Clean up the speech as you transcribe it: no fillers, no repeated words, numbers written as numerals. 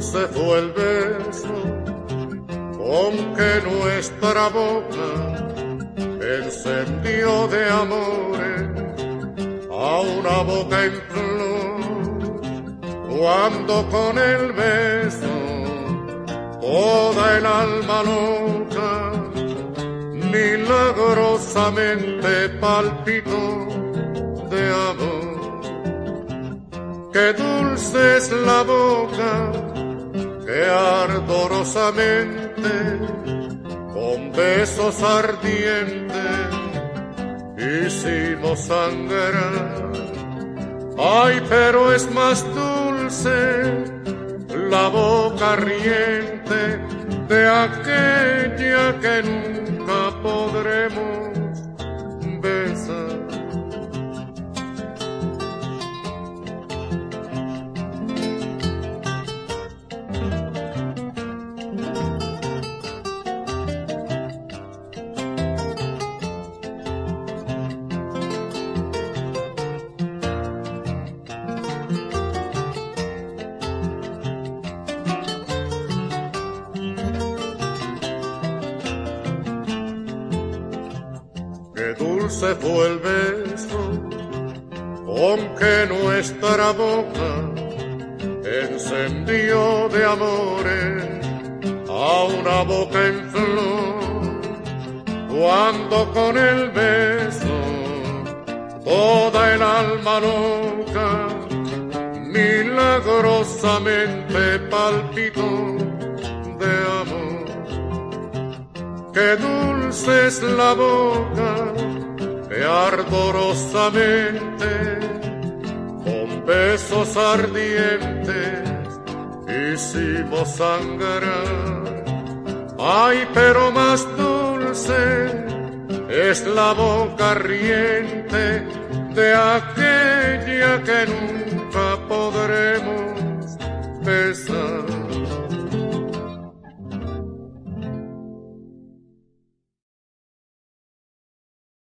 dulce fue el beso con que nuestra boca encendió de amores a una boca en flor, cuando con el beso toda el alma loca milagrosamente palpitó de amor. Qué dulce es la boca que ardorosamente con besos ardientes hicimos sangrar. Ay, pero es más dulce la boca riente de aquella que nunca podremos besar. Qué dulce fue el beso con que nuestra boca encendió de amores a una boca en flor, cuando con el beso toda el alma loca milagrosamente palpitó de amor. Qué dulce es la boca que ardorosamente con besos ardientes hicimos sangrar. Ay, pero más dulce es la boca riente de aquella que nunca